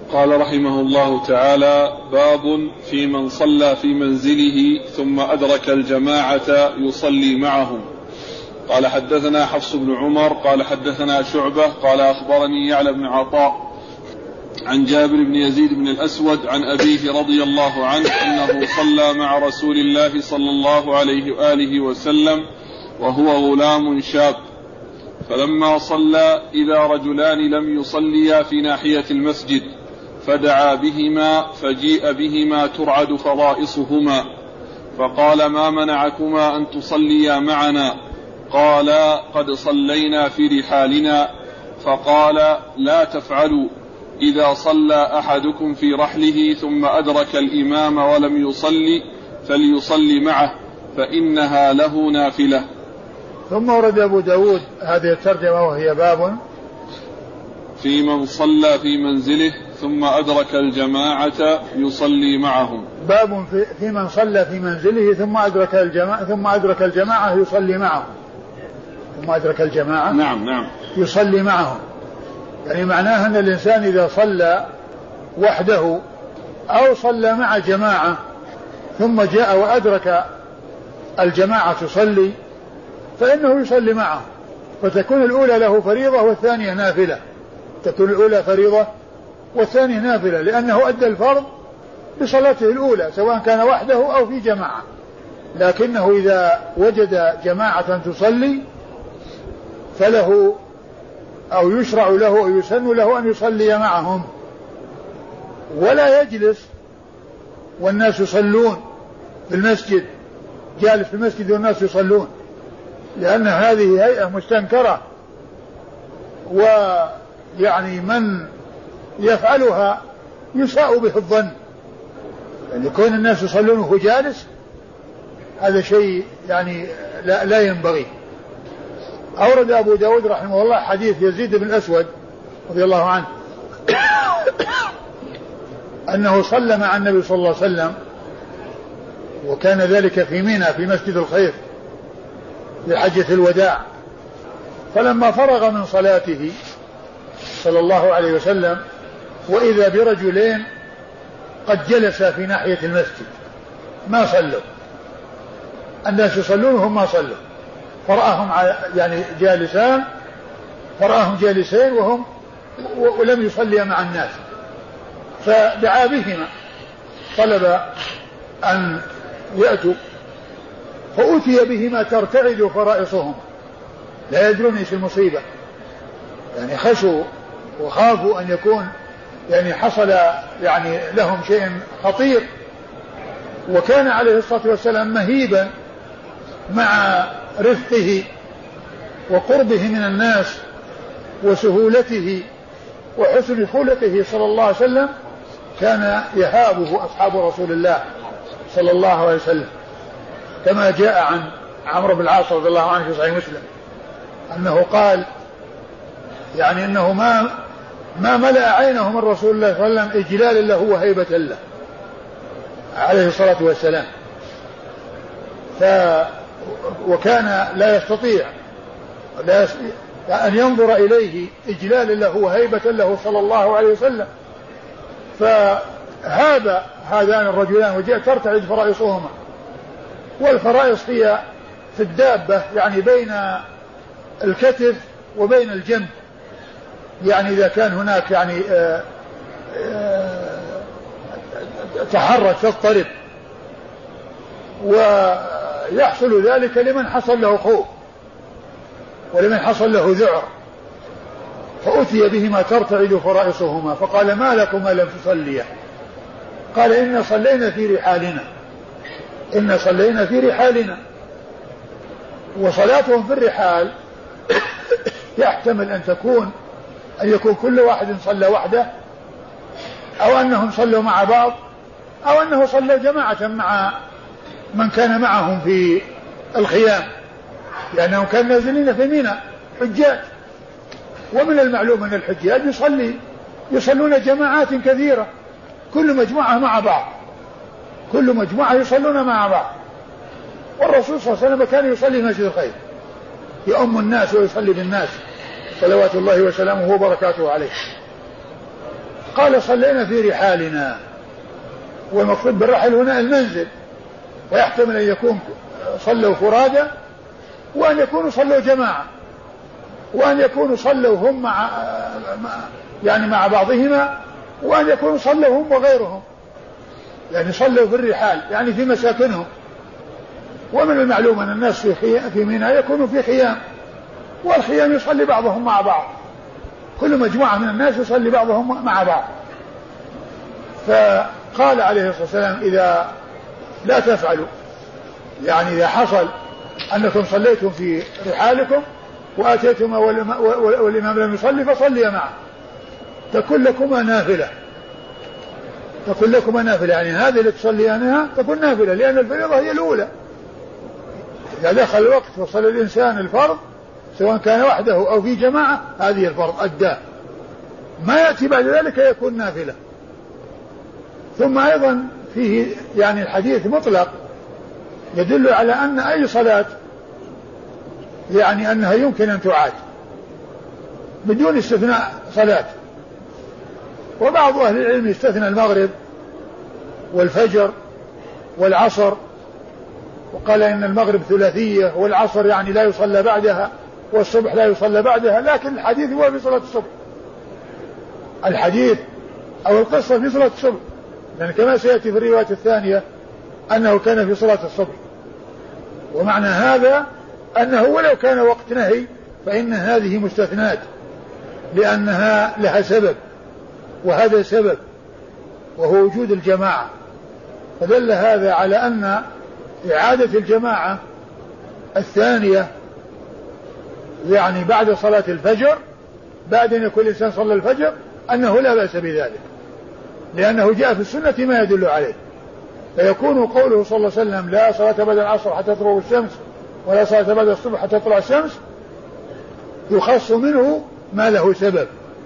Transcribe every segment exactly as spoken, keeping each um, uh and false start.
قال رحمه الله تعالى: باب في من صلى في منزله ثم أدرك الجماعة يصلي معهم. قال: حدثنا حفص بن عمر قال حدثنا شعبة قال أخبرني يعلى بن عطاء عن جابر بن يزيد بن الأسود عن أبيه رضي الله عنه أنه صلى مع رسول الله صلى الله عليه وآله وسلم وهو غلام شاب، فلما صلى إذا رجلان لم يصليا في ناحية المسجد فدعا بهما فجيء بهما ترعد فرائصهما، فقال: ما منعكما أن تصليا معنا؟ قالا: قد صلينا في رحالنا. فقال: لا تفعلوا، إذا صلى أحدكم في رحله ثم أدرك الإمام ولم يصلي فليصلي معه فإنها له نافلة. ثم ورد أبو داود هذه الترجمة وهي باب في من صلى في منزله ثم أدرك الجماعة يصلي معهم. باب في من صلى في منزله ثم أدرك الجماعة ثم أدرك الجماعة يصلي معهم ثم أدرك الجماعة نعم نعم يصلي معهم. يعني معناها أن الإنسان إذا صلى وحده أو صلى مع جماعة ثم جاء وأدرك الجماعة تصلي فإنه يصلي معه، فتكون الأولى له فريضة والثانية نافلة. تكون الأولى فريضة والثانية نافلة، لأنه أدى الفرض بصلاته الأولى سواء كان وحده أو في جماعة، لكنه إذا وجد جماعة تصلي فله أو يشرع له أو يسن له أن يصلي معهم، ولا يجلس والناس يصلون في المسجد، جالس في المسجد والناس يصلون، لأن هذه هيئة مستنكرة، ويعني من يفعلها يساء به الظن. يعني يكون الناس يصلون وهو جالس هذا شيء يعني لا, لا ينبغي. أورد أبو داود رحمه الله حديث يزيد بن الأسود رضي الله عنه أنه صلى مع النبي صلى الله عليه وسلم، وكان ذلك في منى في مسجد الخير لحجة الوداع، فلما فرغ من صلاته صلى الله عليه وسلم وإذا برجلين قد جلسا في ناحية المسجد ما صلوا، الناس يصلون وهم ما صلوا، فرآهم يعني جالسان فرآهم جالسين وهم ولم يصلي مع الناس، فدعا بهما طلب أن يأتوا، فأتي بهما ترتعد فرائصهم لا يدرون ايش المصيبة، يعني خشوا وخافوا أن يكون يعني حصل يعني لهم شيء خطير. وكان عليه الصلاة والسلام مهيبا مع رفقه وقربه من الناس وسهولته وحسن خلقه صلى الله عليه وسلم، كان يهابه أصحاب رسول الله صلى الله عليه وسلم، كما جاء عن عمرو بن العاص رضي الله عنه في صحيح مسلم أنه قال يعني أنه ما ما ملأ عينه من رسول الله صلى الله عليه وسلم إجلالا له وهيبة له عليه الصلاة والسلام، ف وكان لا يستطيع لا يستطيع أن ينظر إليه إجلالا له وهيبة له صلى الله عليه وسلم، فهذا هذان الرجلان وجاء ترتعد فرائصهما، والفرائص هي في الدابة يعني بين الكتف وبين الجنب، يعني إذا كان هناك يعني آآ آآ تحرك تضطرب، ويحصل ذلك لمن حصل له خوف ولمن حصل له ذعر، فأتي بهما ترتعد فرائصهما، فقال: ما لكما لم تصليا؟ قال: إن صلينا في رحالنا إن صلينا في رحالنا. وصلاتهم في الرحال يحتمل أن تكون أن يكون كل واحد صلى وحده، أو أنهم صلوا مع بعض، أو أنه صلى جماعة مع من كان معهم في الخيام، لأنهم كانوا نازلين في منى حجاج، ومن المعلوم أن الحجاج يصلي يصلون جماعات كثيرة، كل مجموعة مع بعض كل مجموعة يصلون مع بعض. والرسول صلى الله عليه وسلم كان يصلي مسجد الخير يؤم الناس ويصلي بالناس صلوات الله وسلامه وبركاته عليه. قال صلينا في رحالنا، والمقصود بالرحل هنا المنزل، ويحتمل أن يكون صلوا فرادى، وأن يكونوا صلوا جماعة، وأن يكونوا صلوا هم مع يعني مع بعضهما، وأن يكونوا صلوا هم وغيرهم، يعني صلوا في الرحال يعني في مساكنهم. ومن المعلوم أن الناس في في منى يكونوا في خيام، والخيام يصلي بعضهم مع بعض، كل مجموعة من الناس يصلي بعضهم مع بعض. فقال عليه الصلاة والسلام إذا لا تفعلوا، يعني إذا حصل أنكم صليتم في رحالكم وآتيتم والإمام لم يصلي فصلي معه، تكون لكما نافلة، تكون لكما نافلة، يعني هذه اللي تصليانها تكون نافلة، لأن الفريضة هي الأولى. إذا دخل الوقت وصل الإنسان الفرض سواء كان وحده أو في جماعة، هذه الفرض أداه، ما يأتي بعد ذلك يكون نافلة. ثم أيضا فيه يعني الحديث مطلق يدل على أن أي صلاة يعني أنها يمكن أن تعاد بدون استثناء صلاة. وبعض أهل العلم يستثنى المغرب والفجر والعصر، وقال إن المغرب ثلاثية والعصر يعني لا يصلى بعدها والصبح لا يصلى بعدها، لكن الحديث هو في صلاة الصبح، الحديث أو القصة في صلاة الصبح، لأن كما سيأتي في الرواية الثانية أنه كان في صلاة الصبح. ومعنى هذا أنه ولو كان وقت نهي فإن هذه مستثنات لأنها لها سبب، وهذا سبب وهو وجود الجماعة. فدل هذا على أن إعادة الجماعة الثانية يعني بعد صلاة الفجر، بعد أن يكون الإنسان صلى الفجر، أنه لا بأس بذلك، لأنه جاء في السنة ما يدل عليه. فيكون قوله صلى الله عليه وسلم لا صلاة بعد العصر حتى تطلع الشمس ولا صلاة بعد الصبح حتى تطلع الشمس يخص منه ما له سبب،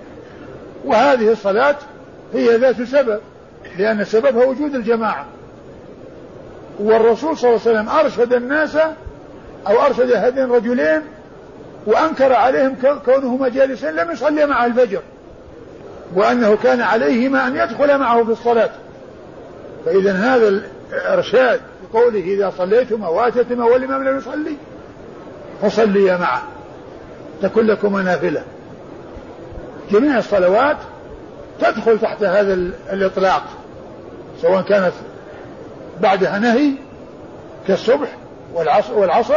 وهذه الصلاة هي ذات سبب، لأن سببها وجود الجماعة. والرسول صلى الله عليه وسلم أرشد الناس أو أرشد هذين الرجلين وأنكر عليهم كونهما جالسين لم يصلي مع الفجر، وأنه كان عليهما أن يدخل معه في الصلاة. فإذا هذا الإرشاد بقوله إذا صليتما واتيتما والإمام لم يصلي فصليا معه تكن لكما نافلة. جميع الصلوات تدخل تحت هذا الإطلاق، سواء كانت بعدها نهي كالصبح والعصر, والعصر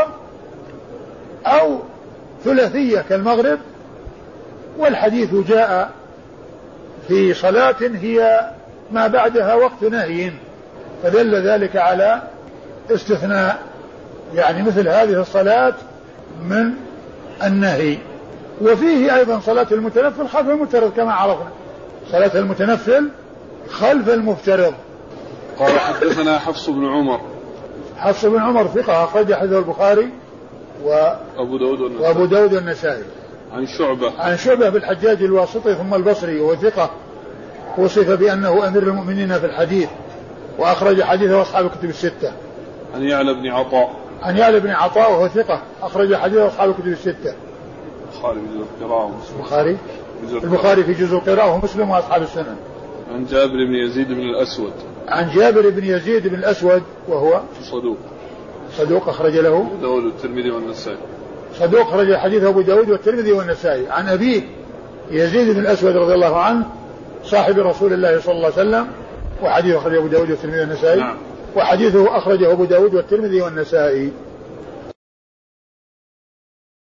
أو ثلاثية كالمغرب. والحديث جاء في صلاة هي ما بعدها وقت نهي، فدل ذلك على استثناء يعني مثل هذه الصلاة من النهي. وفيه أيضا صلاة المتنفل خلف المفترض كما عرفنا، صلاة المتنفل خلف المفترض. قال حدثنا حفص بن عمر. حفص بن عمر ثقة أخرج حديثه البخاري وأبو داود والنسائي. وأبو داود والنسائي. عن شعبة عن شعبة بالحجاج الواسطي ثم البصري، وثقة وصف بأنه أمير المؤمنين في الحديث، وأخرج حديثه أصحاب الكتب الستة. عن يعلى بن عطاء. عن يعلى بن عطاء وهو ثقة أخرج حديثه أصحاب الكتب الستة. البخاري في جزء القراءة ومسلم. البخاري البخاري في جزء القراءة ومسلم وأصحاب السنن. عن جابر بن يزيد بن الأسود. عن جابر بن يزيد بن الأسود وهو صدوق صدوق أخرج له أبو داود والترمذي والنسائي. صدوق أخرج حديثه أبو داود والترمذي والنسائي. عن أبيه يزيد بن الأسود رضي الله عنه صاحب رسول الله صلى الله عليه وسلم، وحديثه أخرجه أبو داود والترمذي والنسائي. نعم. وحديثه أخرجه أبو داود والترمذي والنسائي.